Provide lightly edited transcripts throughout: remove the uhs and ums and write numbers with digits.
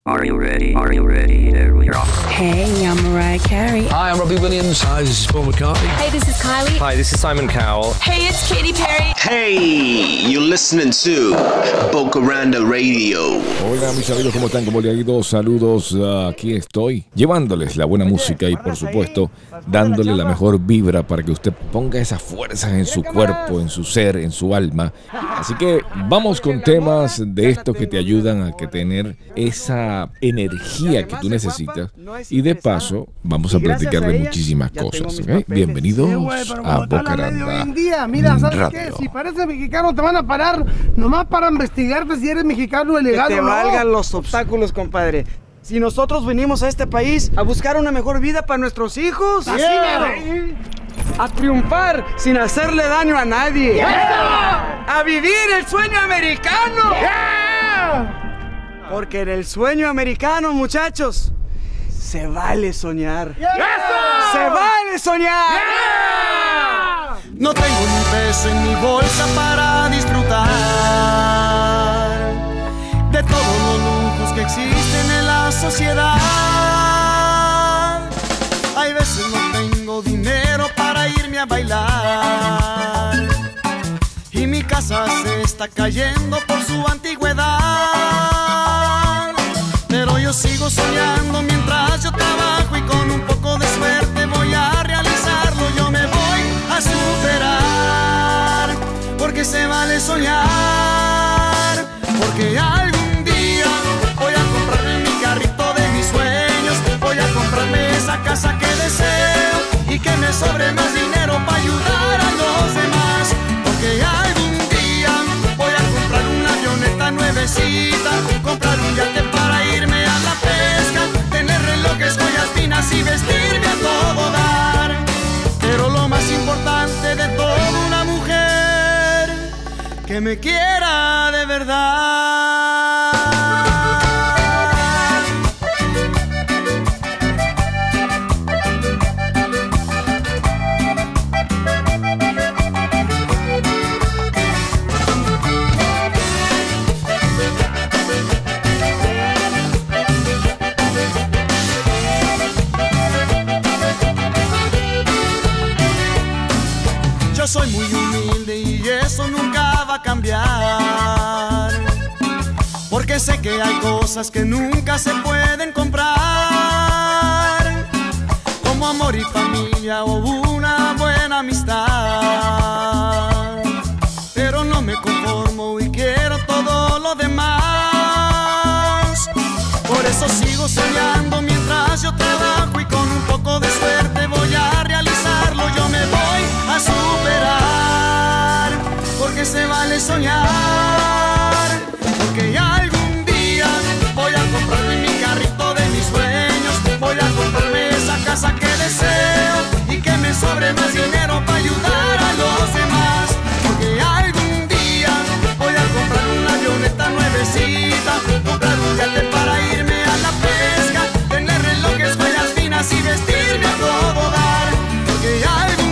Are you ready? Are you ready? Here we are. Hey, I'm Mariah Carey. Hi, I'm Robbie Williams. Hi, this is Paul McCartney. Hey, this is Kylie. Hi, this is Simon Cowell. Hey, it's Katy Perry. Hey, you're listening to Bocaranda Radio. Hola mis amigos, ¿cómo están? ¿Cómo le ha ido? Saludos, aquí estoy llevándoles la buena música y por supuesto dándole la mejor vibra para que usted ponga esas fuerzas en su cuerpo, en su ser, en su alma. Así que vamos con temas de estos que te ayudan a que tener esa energía que tú necesitas y de paso vamos a platicar de muchísimas cosas, ¿okay? Bienvenidos a Bocaranda Mira, ¿sabes Radio. qué? Si pareces mexicano te van a parar nomás para investigarte si eres mexicano ilegal que te o no. valgan los obstáculos, compadre. Si nosotros venimos a este país a buscar una mejor vida para nuestros hijos, a triunfar sin hacerle daño a nadie, a vivir el sueño americano. Porque en el sueño americano, muchachos, se vale soñar. ¡Se vale soñar! No tengo ni peso en mi bolsa para disfrutar de todos los lujos que existen en la sociedad. Hay veces no tengo dinero para irme a bailar y mi casa se está cayendo por su antigüedad. Pero yo sigo soñando mientras yo trabajo y con un poco de suerte voy a realizarlo. Yo me voy a superar porque se vale soñar. Porque algún día voy a comprarme mi carrito de mis sueños, voy a comprarme esa casa que deseo y que me sobre más dinero para ayudar a los demás. Porque algún día voy a comprar una avioneta nuevecita, comprar un yate para irme a la pesca, tener relojes, joyas finas y vestirme a todo dar. Pero lo más importante de toda una mujer, que me quiera de verdad. Yo soy muy humilde y eso nunca va a cambiar, porque sé que hay cosas que nunca se pueden comprar, como amor y familia o una buena amistad. Pero no me conformo y quiero todo lo demás. Por eso sigo soñando mientras yo trabajo y con un poco de suerte voy a realizarlo. Yo me voy a superar porque se vale soñar. Porque algún día voy a comprarme mi carrito de mis sueños, voy a comprarme esa casa que deseo y que me sobre más dinero para ayudar a los demás. Porque algún día voy a comprar una avioneta nuevecita, comprar un yate para irme a la pesca, tener relojes, joyas finas y vestirme a todo dar. Porque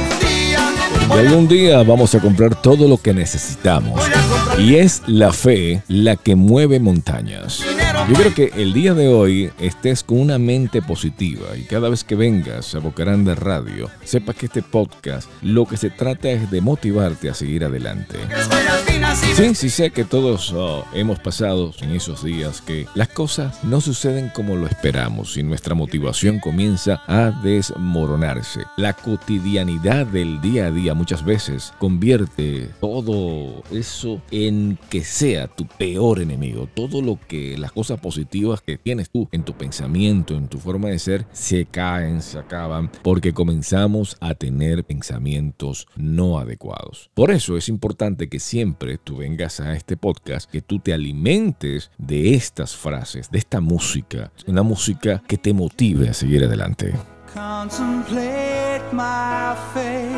algún día vamos a comprar todo lo que necesitamos. Y es la fe la que mueve montañas. Yo quiero que el día de hoy estés con una mente positiva y cada vez que vengas a Bocaranda Radio, sepas que este podcast lo que se trata es de motivarte a seguir adelante. Sí, sé que todos hemos pasado en esos días que las cosas no suceden como lo esperamos y nuestra motivación comienza a desmoronarse. La cotidianidad del día a día muchas veces convierte todo eso en que sea tu peor enemigo. Todo lo que las cosas positivas que tienes tú en tu pensamiento, en tu forma de ser, se caen, se acaban, porque comenzamos a tener pensamientos no adecuados. Por eso es importante que siempre tú vengas a este podcast, que tú te alimentes de estas frases, de esta música, una música que te motive a seguir adelante. Contemplate my fate.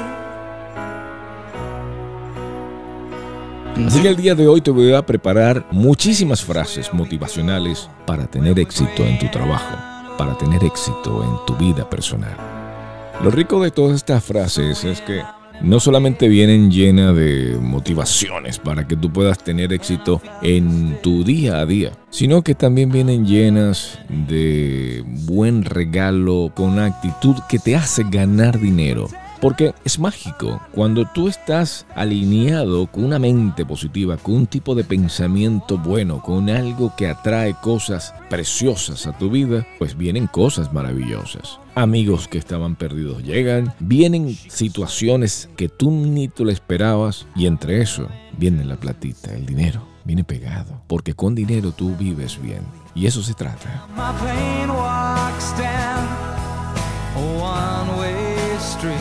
Así que el día de hoy te voy a preparar muchísimas frases motivacionales para tener éxito en tu trabajo, para tener éxito en tu vida personal. Lo rico de todas estas frases es que no solamente vienen llenas de motivaciones para que tú puedas tener éxito en tu día a día, sino que también vienen llenas de buen regalo con una actitud que te hace ganar dinero. Porque es mágico, cuando tú estás alineado con una mente positiva, con un tipo de pensamiento bueno, con algo que atrae cosas preciosas a tu vida, pues vienen cosas maravillosas. Amigos que estaban perdidos llegan, vienen situaciones que tú ni te lo esperabas y entre eso viene la platita, el dinero, viene pegado, porque con dinero tú vives bien y eso se trata. My plane walks down a one-way street.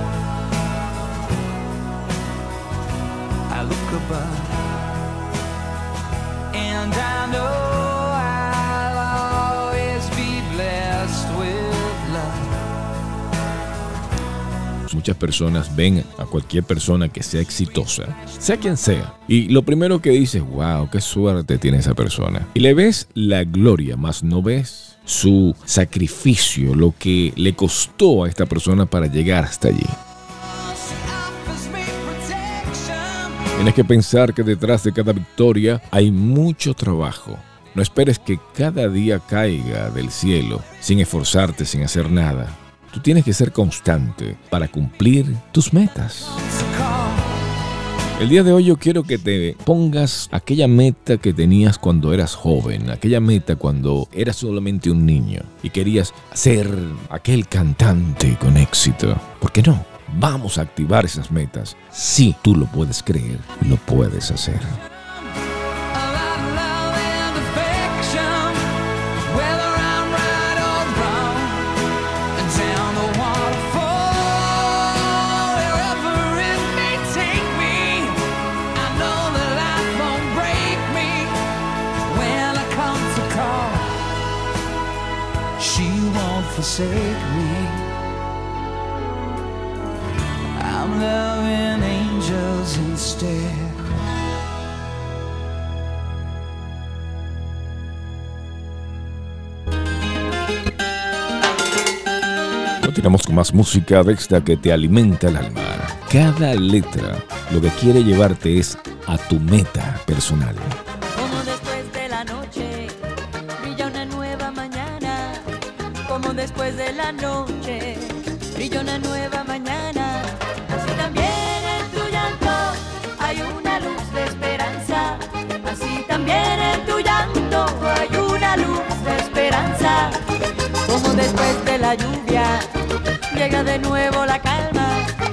I look above and I know I'll always be blessed with love. Muchas personas ven a cualquier persona que sea exitosa, sea quien sea, y lo primero que dices, wow, qué suerte tiene esa persona. Y le ves la gloria, mas no ves su sacrificio, lo que le costó a esta persona para llegar hasta allí. Tienes que pensar que detrás de cada victoria hay mucho trabajo. No esperes que cada día caiga del cielo sin esforzarte, sin hacer nada. Tú tienes que ser constante para cumplir tus metas. El día de hoy yo quiero que te pongas aquella meta que tenías cuando eras joven, aquella meta cuando eras solamente un niño y querías ser aquel cantante con éxito. ¿Por qué no? Vamos a activar esas metas. Si tú lo puedes creer, lo puedes hacer. Forsake me. I'm loving angels instead. Continuamos con más música de esta que te alimenta el alma. Cada letra lo que quiere llevarte es a tu meta personal. Como después de la noche brilla una nueva mañana. Como después de la noche brilla una nueva mañana. Así también en tu llanto hay una luz de esperanza. Así también en tu llanto hay una luz de esperanza. Como después de la lluvia llega de nuevo la calma.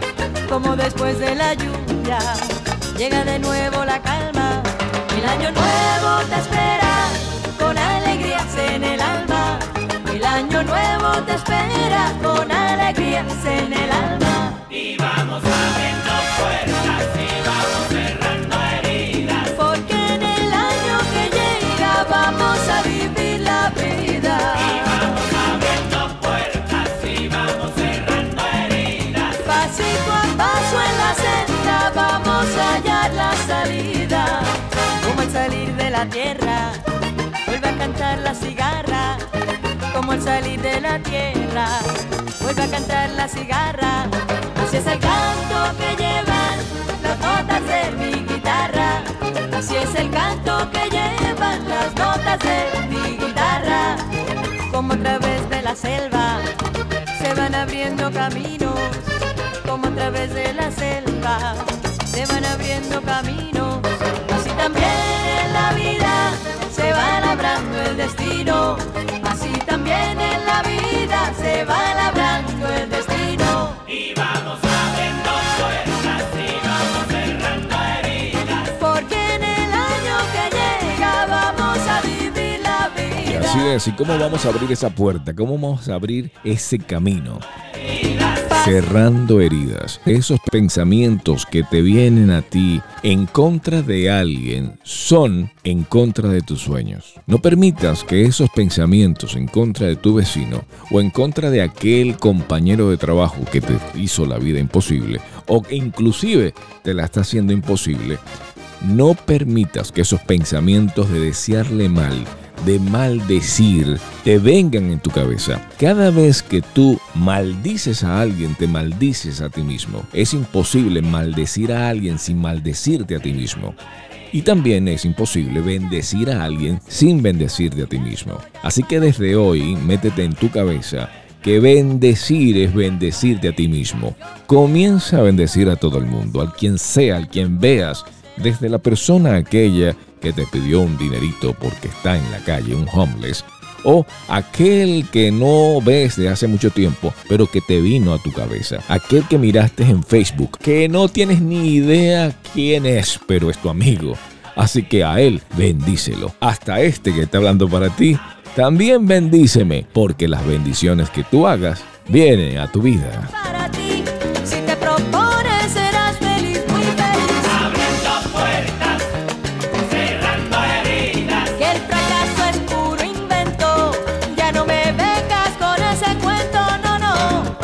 Como después de la lluvia llega de nuevo la calma. El año nuevo te espera con alegrías en el alma. El año nuevo te espera con alegrías en el alma. Y vamos abriendo puertas y vamos cerrando heridas. Porque en el año que llega vamos a vivir la vida. Y vamos abriendo puertas y vamos cerrando heridas. Pasito a paso en la senda vamos a hallar la salida. Como al salir de la tierra vuelve a cantar la cigarra. Como al salir de la tierra vuelve a cantar la cigarra. Así es el canto que llevan las notas de mi guitarra. Así es el canto que llevan las notas de mi guitarra. Como a través de la selva se van abriendo caminos. Como a través de la selva se van abriendo caminos. Así también en la vida se va labrando el destino. Así también en la vida se va labrando el destino. Y vamos abriendo puertas y vamos cerrando heridas. Porque en el año que llega vamos a vivir la vida. Así es, ¿y cómo vamos a abrir esa puerta? ¿Cómo vamos a abrir ese camino? Cerrando heridas. Esos pensamientos que te vienen a ti en contra de alguien son en contra de tus sueños. No permitas que esos pensamientos en contra de tu vecino o en contra de aquel compañero de trabajo que te hizo la vida imposible o que inclusive te la está haciendo imposible, no permitas que esos pensamientos de desearle mal, de maldecir te vengan en tu cabeza. Cada vez que tú maldices a alguien, te maldices a ti mismo. Es imposible maldecir a alguien sin maldecirte a ti mismo. Y también es imposible bendecir a alguien sin bendecirte a ti mismo. Así que desde hoy, métete en tu cabeza que bendecir es bendecirte a ti mismo. Comienza a bendecir a todo el mundo, al quien sea, al quien veas, desde la persona aquella que te pidió un dinerito porque está en la calle, un homeless, o aquel que no ves de hace mucho tiempo, pero que te vino a tu cabeza. Aquel que miraste en Facebook, que no tienes ni idea quién es, pero es tu amigo. Así que a él bendícelo. Hasta este que está hablando para ti, también bendíceme, porque las bendiciones que tú hagas vienen a tu vida. Para ti, si te propones serás feliz, muy feliz. Abriendo puertas, cerrando heridas. Que el fracaso es puro invento, ya no me vengas con ese cuento, no, no.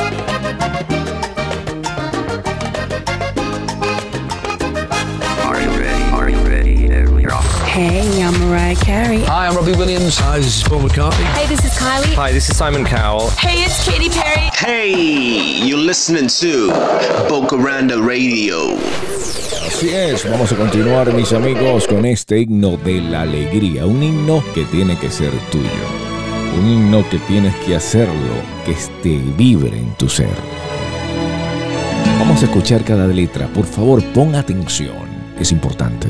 Are you ready? Are you ready? Here we are. Hey, I'm Mariah Carey. Hi, I'm Robbie Williams. Hi, this is Paul McCartney. Hey, this is Kylie. Hi, this is Simon Cowell. Hey, it's Katy Perry. Hey, you're listening to Bocaranda Radio. Así es, vamos a continuar, mis amigos, con este himno de la alegría. Un himno que tiene que ser tuyo. Un himno que tienes que hacerlo, que esté vibre en tu ser. Vamos a escuchar cada letra. Por favor, pon atención. Es importante.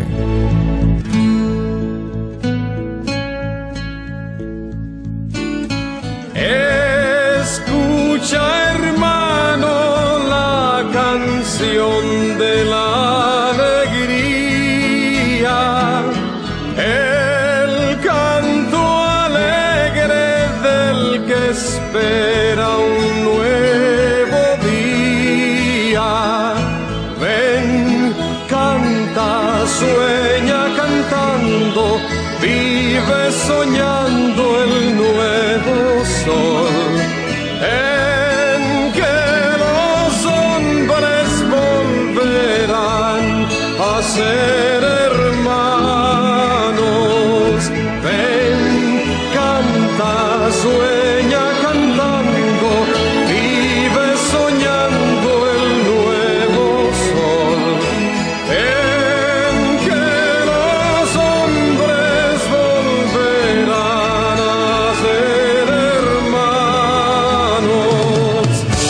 Escucha, hermano, la canción de la alegría, el canto alegre del que espera un nuevo día. Ven, canta, sueña cantando, vive soñando el nuevo sol. En que los hombres volverán a ser hermanos. Ven, canta, sueña cantando, vive soñando el nuevo sol. En que los hombres volverán a ser hermanos.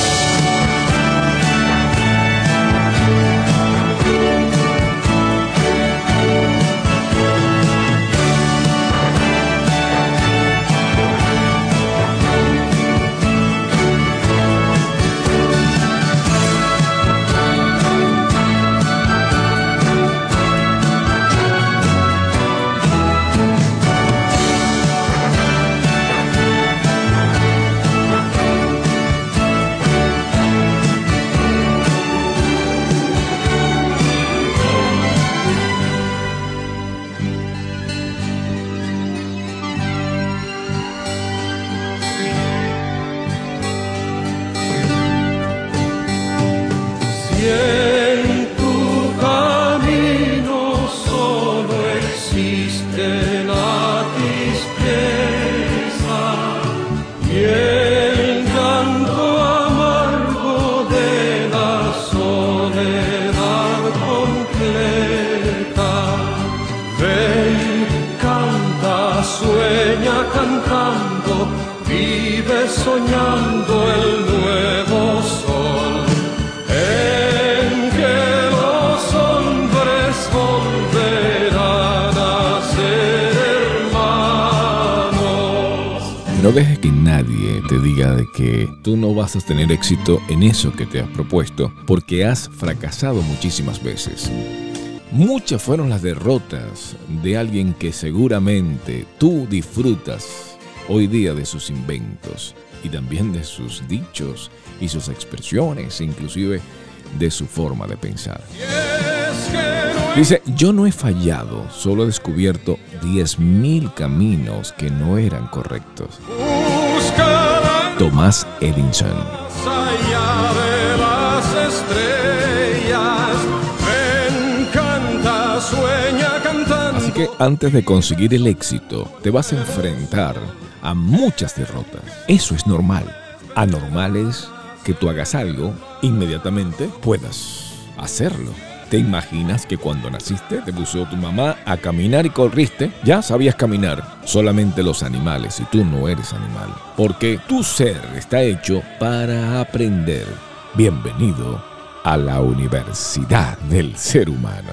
Si en tu camino solo existe la tristeza y el llanto amargo de la soledad completa, ven, canta, sueña cantando, vive soñando el nuevo sol. En que los hombres volverán a ser hermanos. No dejes que nadie te diga de que tú no vas a tener éxito en eso que te has propuesto, porque has fracasado muchísimas veces. Muchas fueron las derrotas de alguien que seguramente tú disfrutas hoy día de sus inventos y también de sus dichos y sus expresiones, inclusive de su forma de pensar. Dice, yo no he fallado, solo he descubierto 10,000 caminos que no eran correctos. Thomas Edison. Allá de las estrellas, ven, canta, sueña cantando. Así que antes de conseguir el éxito, te vas a enfrentar a muchas derrotas. Eso es normal. Anormal es que tú hagas algo, inmediatamente puedas hacerlo. ¿Te imaginas que cuando naciste te puso tu mamá a caminar y corriste? Ya sabías caminar. Solamente los animales, y tú no eres animal. Porque tu ser está hecho para aprender. Bienvenido a la Universidad del Ser Humano.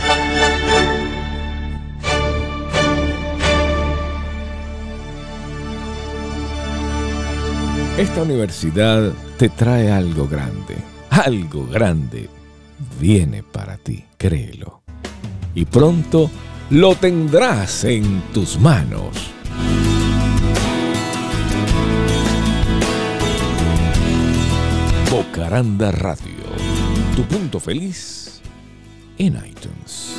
Esta universidad te trae algo grande. Algo grande viene para ti, créelo. Y pronto lo tendrás en tus manos. Bocaranda Radio, tu punto feliz en iTunes.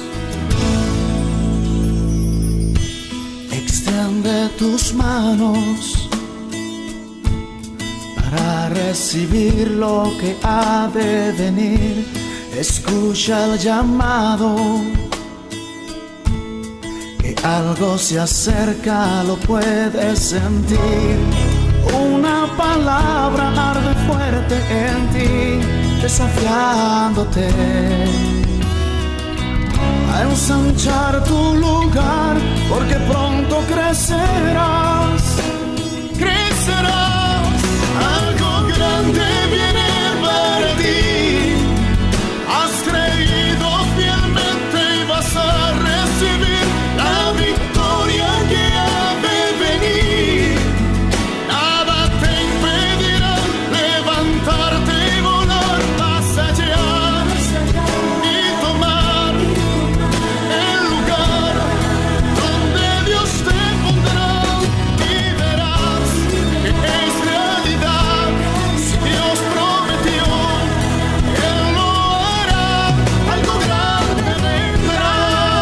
Extiende tus manos para recibir lo que ha de venir. Escucha el llamado, que algo se acerca, lo puedes sentir. Una palabra arde fuerte en ti, desafiándote a ensanchar tu lugar, porque pronto crecerás, crecerás. Algo grande viene para ti. Has creído fielmente y vas a recibir la victoria que ha de venir. Nada te impedirá levantarte y volar más allá y tomar el lugar donde Dios te pondrá, y verás que es realidad. Si Dios prometió, Él lo hará. Algo grande vendrá.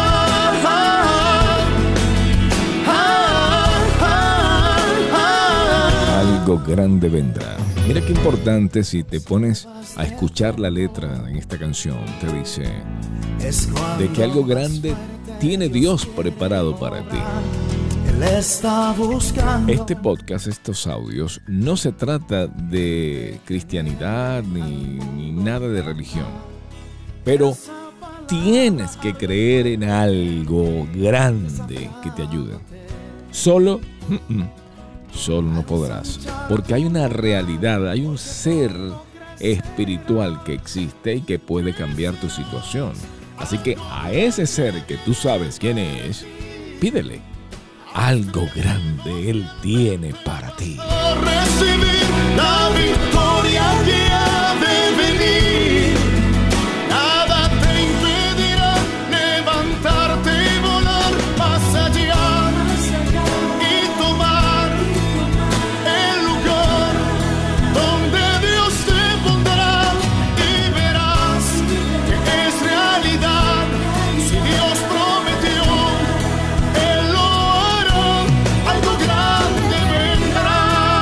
Algo grande vendrá. Mira qué importante, si te pones a escuchar la letra en esta canción, te dice de que algo grande tiene Dios preparado para ti. Él está buscando. Este podcast, estos audios, no se trata de cristianidad ni nada de religión, pero tienes que creer en algo grande que te ayude. Solo no podrás, porque hay una realidad, hay un ser espiritual que existe y que puede cambiar tu situación. Así que a ese ser que tú sabes quién es, pídele. Algo grande Él tiene para ti. Recibir la victoria que ha de venir. Nada te impedirá levantarte y volar más allá y tomar el lugar donde Dios te pondrá, y verás que es realidad. Si Dios prometió, Él lo hará. Algo grande vendrá.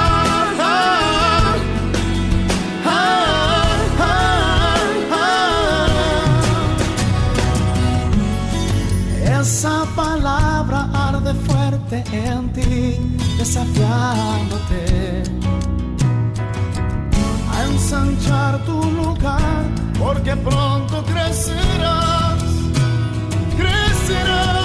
Esa palabra arde fuerte en ti, desafiándote a ensanchar tu lugar, porque pronto crecerás, crecerás.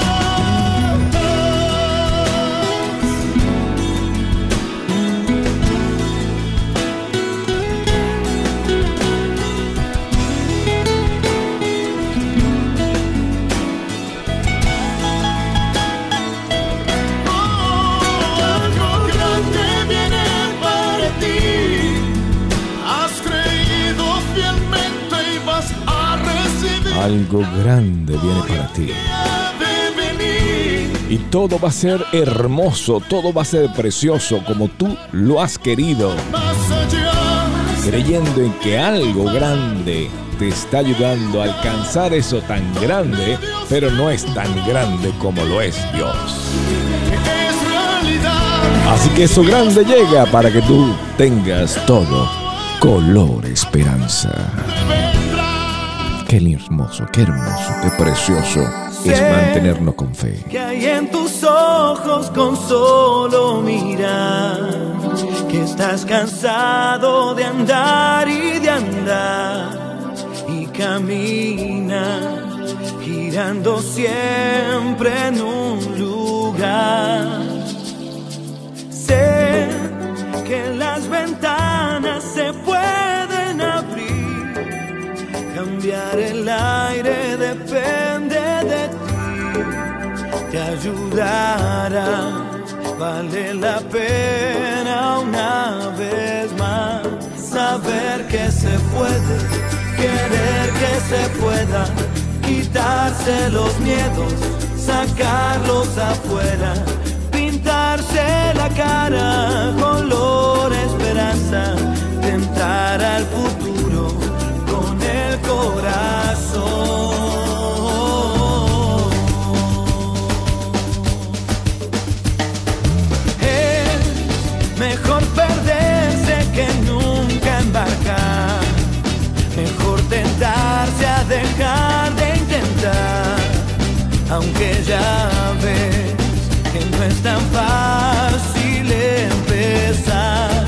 Algo grande viene para ti. Has creído fielmente y vas a recibir. Algo grande viene para ti. Y todo va a ser hermoso, todo va a ser precioso como tú lo has querido. Creyendo en que algo grande te está ayudando a alcanzar eso tan grande, pero no es tan grande como lo es Dios. Así que eso grande llega para que tú tengas todo color esperanza. Qué hermoso, qué precioso es mantenernos con fe. Que hay en tus ojos con solo mirar, que estás cansado de andar y de andar, y camina girando siempre en un lugar. Sé que las ventanas se pueden abrir, cambiar el aire depende de ti, te ayudará, vale la pena una vez más saber que se puede, querer que se pueda, quitarse los miedos, sacarlos afuera, pintarse la cara color esperanza, tentar al futuro con el corazón. Es mejor perderse que nunca embarcar, mejor tentarse a dejar de intentar, aunque ya ves que no es tan fácil empezar.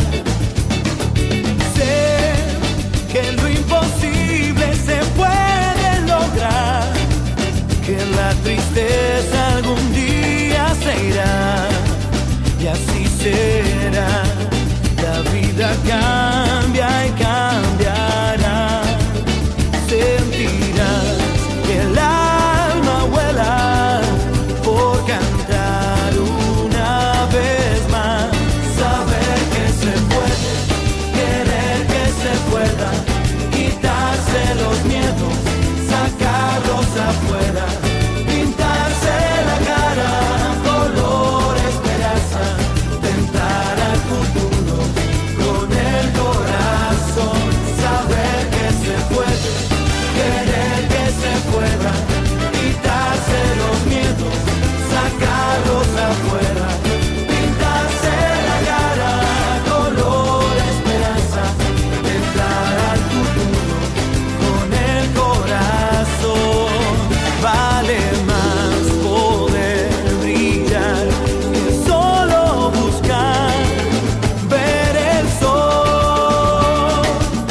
Sé que lo imposible se puede lograr, que la tristeza algún día se irá, y así será. La vida cambia y cambiará, sentirás que el alma vuela por cantar una vez más, saber que se puede, querer que se pueda, quitarse los miedos, sacarlos afuera, pintarse la cara color esperanza, tentar al futuro con el corazón, saber que se puede, querer que se pueda, quitarse los miedos, sacarlos afuera, pintarse la cara color esperanza, entrar al futuro con el corazón. Vale más poder brillar que solo buscar ver el sol.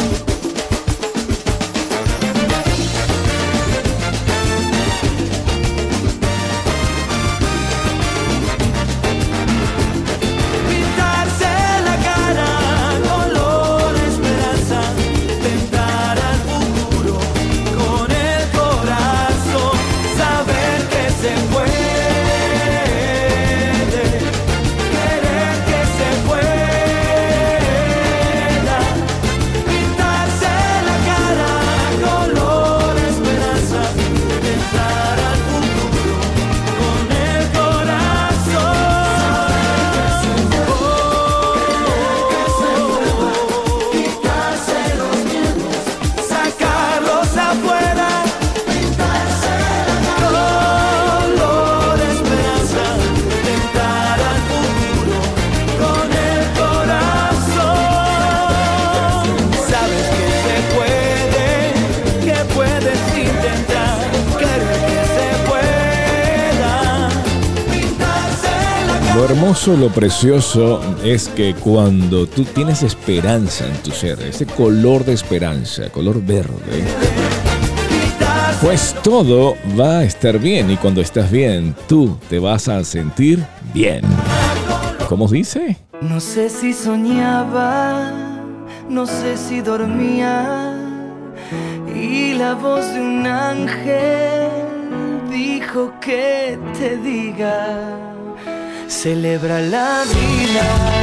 Pintarse la cara color esperanza, tentar al futuro con el corazón, saber que se puede, querer que se pueda, pintarse la cara color esperanza, tentar al futuro con el corazón. Quitarse los miedos, sacarlos afuera, pintarse color esperanza, tentar al futuro con el corazón. Sabes que se puede, que puedes intentar, querer que se pueda, pintarse la cara. Lo hermoso, lo precioso es que cuando tú tienes esperanza en tu ser, ese color de esperanza, color verde, pues todo va a estar bien, y cuando estás bien, tú te vas a sentir bien. ¿Cómo dice? No sé si soñaba, no sé si dormía, y la voz de un ángel dijo que te diga, celebra la vida.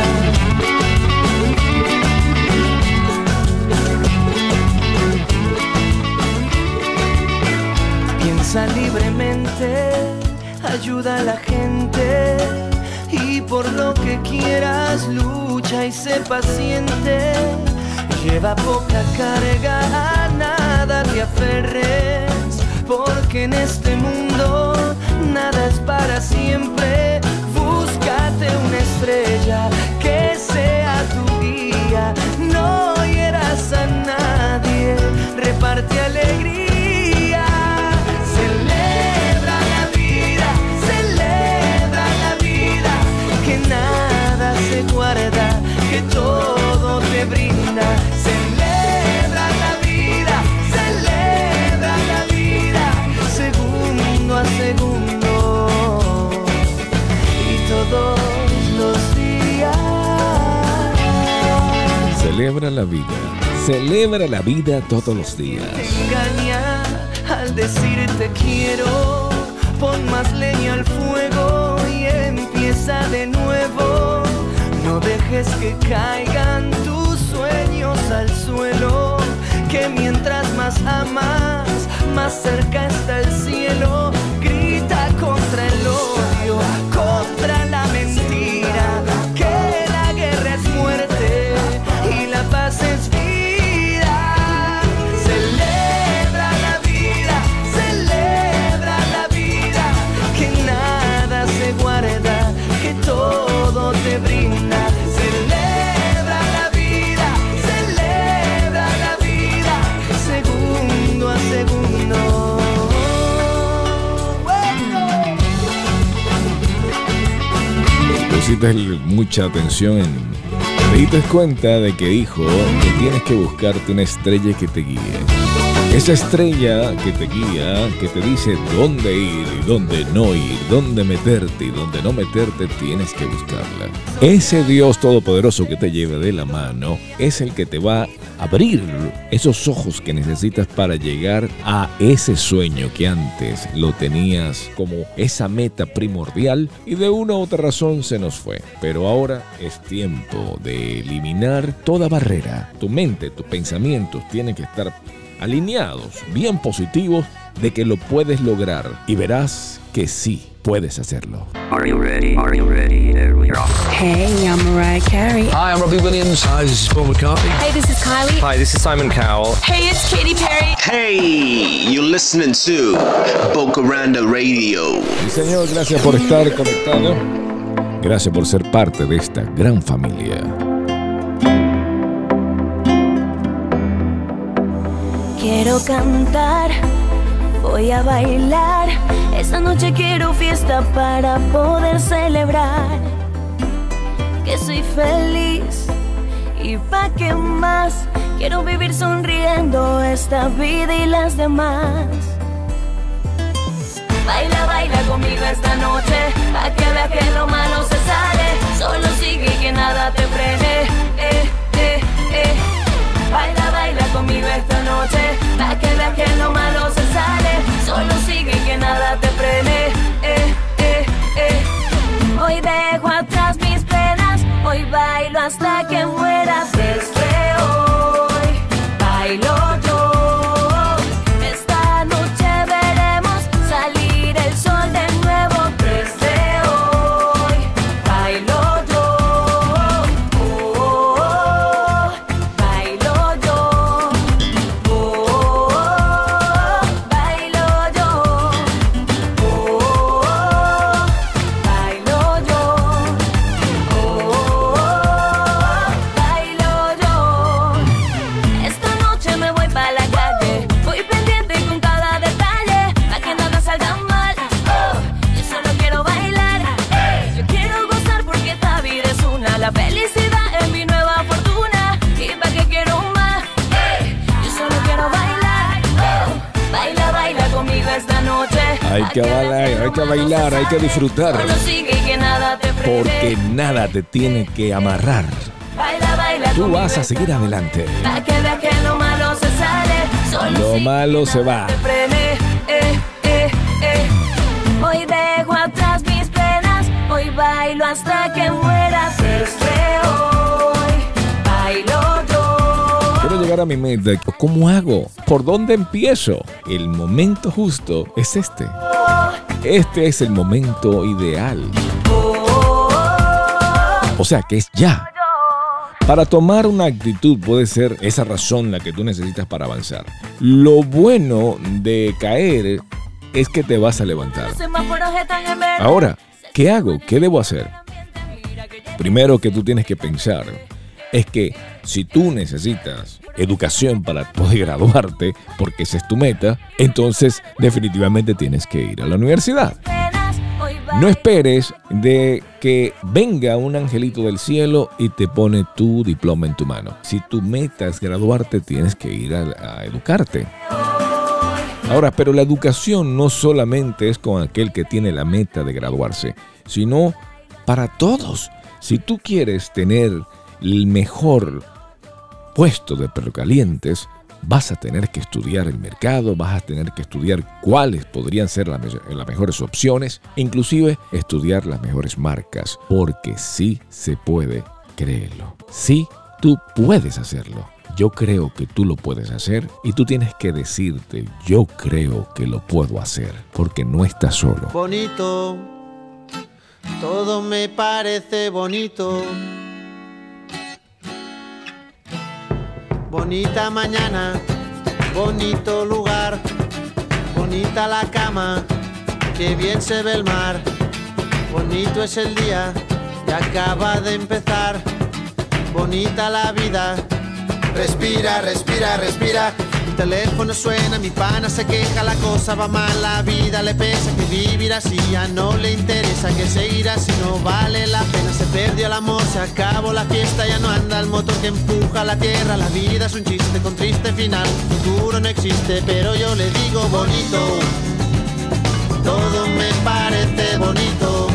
Piensa libremente, ayuda a la gente, y por lo que quieras lucha y sé paciente. Lleva poca carga, a nada te aferres, porque en este mundo nada es para siempre. Búscate una estrella que sea tu guía, no hieras a nadie, reparte alegría, celebra la celebra la vida. Celebra la vida todos los días. Engaña al decirte quiero. Pon más leña al fuego y empieza de nuevo. No dejes que caigan tus sueños al suelo. Que mientras más amas, más cerca está el cielo. Grita contra el odio, contra la mentira. Que la guerra es muerte y la paz es vida. Celebra la vida, celebra la vida. Que nada se guarda, que todo te brinda. Celebra la vida, celebra la vida. Segundo a segundo. Pusiste mucha atención te diste cuenta de que dijo que tienes que buscarte una estrella que te guíe. Esa estrella que te guía, que te dice dónde ir y dónde no ir, dónde meterte y dónde no meterte, tienes que buscarla. Ese Dios todopoderoso que te lleva de la mano es el que te va a abrir esos ojos que necesitas para llegar a ese sueño que antes lo tenías como esa meta primordial y de una u otra razón se nos fue. Pero ahora es tiempo de eliminar toda barrera. Tu mente, tus pensamientos tienen que estar alineados, bien positivos, de que lo puedes lograr y verás que sí puedes hacerlo. Are you ready? Are you ready? Here we are. Hey, I'm Mariah Carey. Hi, I'm Robbie Williams. Hi, this is Paul McCartney. Hey, this is Kylie. Hi, this is Simon Cowell. Hey, it's Katy Perry. Hey, you're listening to Bocaranda Radio. Sí, señor, gracias por estar conectado. Gracias por ser parte de esta gran familia. Quiero cantar, voy a bailar. Esta noche quiero fiesta para poder celebrar que soy feliz y pa' qué más. Quiero vivir sonriendo esta vida y las demás. Baila, baila conmigo esta noche, pa' que veas que lo malo se sale. Solo sigue y que nada te frene. Baila, baila conmigo esta noche, pa' que veas que lo malo se sale. Solo sigue y que nada te frene. Hoy dejo atrás mis penas, hoy bailo hasta que muera. Desde hoy bailo yo. Esta noche veremos salir el sol de nuevo. Desde hoy bailo yo. Bailo yo. Bailo yo. Bailo yo. Bailo yo. Esta noche me voy pa' la calle, voy pendiente con cada detalle, pa' que nada salga mal. Yo solo quiero bailar, yo quiero gozar porque esta vida es una. La felicidad es mi nueva fortuna, y pa' que quiero más. Yo solo quiero bailar. Baila, baila conmigo esta noche. Hay que bailar, hay que disfrutar. Solo sigue y que nada te frene. Porque nada te tiene que amarrar. Baila, baila Tú conmigo vas a esta seguir adelante. pa' que veas que lo malo se sale. Solo Lo sigue malo y se nada va. te frene. Hoy dejo atrás mis penas, hoy bailo hasta que muera. Desde hoy bailo yo. Quiero llegar a mi meta. ¿Cómo hago? ¿Por dónde empiezo? El momento justo es este. Este es el momento ideal. O sea que es ya. Para tomar una actitud puede ser esa razón la que tú necesitas para avanzar. Lo bueno de caer es que te vas a levantar. Los semáforos están en verde. Ahora, ¿qué hago? ¿Qué debo hacer? Primero que tú tienes que pensar es que si tú necesitas educación para poder graduarte, porque esa es tu meta, entonces definitivamente tienes que ir a la universidad. No esperes de que venga un angelito del cielo y te pone tu diploma en tu mano. Si tu meta es graduarte, tienes que ir a educarte. Ahora, pero la educación no solamente es con aquel que tiene la meta de graduarse, sino para todos. Si tú quieres tener el mejor puesto de Perrocalientes, vas a tener que estudiar el mercado, vas a tener que estudiar cuáles podrían ser las mejores opciones, inclusive estudiar las mejores marcas, porque sí se puede, créelo. Sí, tú puedes hacerlo. Yo creo que tú lo puedes hacer y tú tienes que decirte, yo creo que lo puedo hacer, porque no estás solo. Bonito, todo me parece bonito. Bonita mañana, bonito lugar, bonita la cama, que bien se ve el mar. Bonito es el día que acaba de empezar, bonita la vida. Respira, respira, respira. Mi teléfono suena, mi pana se queja, la cosa va mal, la vida le pesa, que vivir así ya no le interesa, que seguir así no vale la pena. Se perdió el amor, se acabó la fiesta, ya no anda el motor que empuja la tierra. La vida es un chiste con triste final, futuro no existe, pero yo le digo bonito. Todo me parece bonito.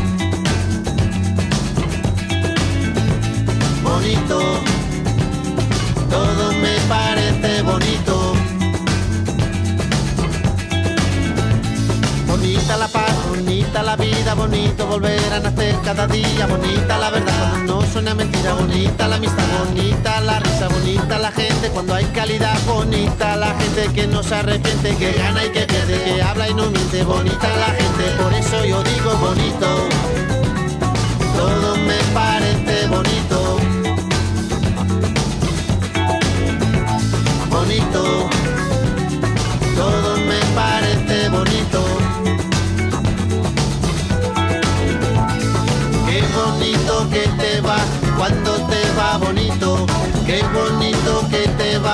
Bonito. Todo me parece bonito. Bonita la paz, bonita la vida, bonito volver a nacer cada día. Bonita la verdad cuando no suena mentira, bonita la amistad, bonita la risa, bonita la gente cuando hay calidad. Bonita la gente que no se arrepiente, que gana y que pierde, que habla y no miente. Bonita la gente, por eso yo digo bonito. Todo me parece bonito. Bonito, todo me parece bonito. Qué bonito que te va cuando te va bonito. Qué bonito que te va.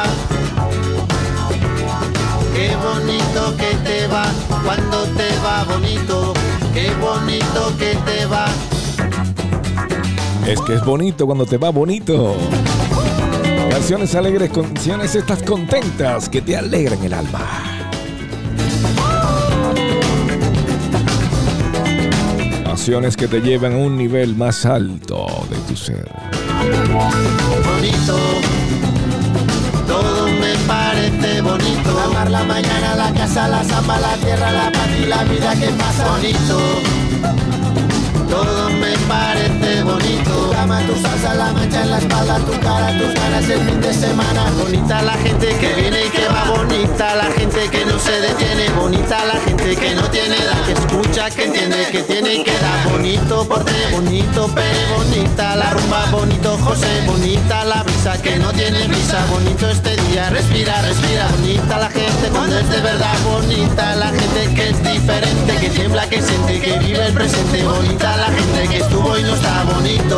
Qué bonito que te va cuando te va bonito. Qué bonito que te va. Es que es bonito cuando te va bonito. Canciones alegres, canciones estas contentas que te alegran el alma. Canciones que te llevan a un nivel más alto de tu ser. Bonito, todo me parece bonito. Amar la mañana, la casa, la samba, la tierra, la paz y la vida que pasa. Bonito, todo me parece bonito. Tu cama, tu salsa, la mancha en la espalda, tu cara, tus ganas el fin de semana. Bonita la gente que viene y que va, bonita la gente que no se detiene, bonita la gente que no tiene edad, que escucha, que entiende, que tiene y que da. Bonito porte, bonito Pere, bonita la rumba, bonito José, bonita la brisa que no tiene brisa, bonito este día, respira, respira. Bonita la gente cuando es de verdad, bonita la gente que es diferente, que tiembla, que siente, que vive el presente. Bonita la gente que estuvo y no está bonito.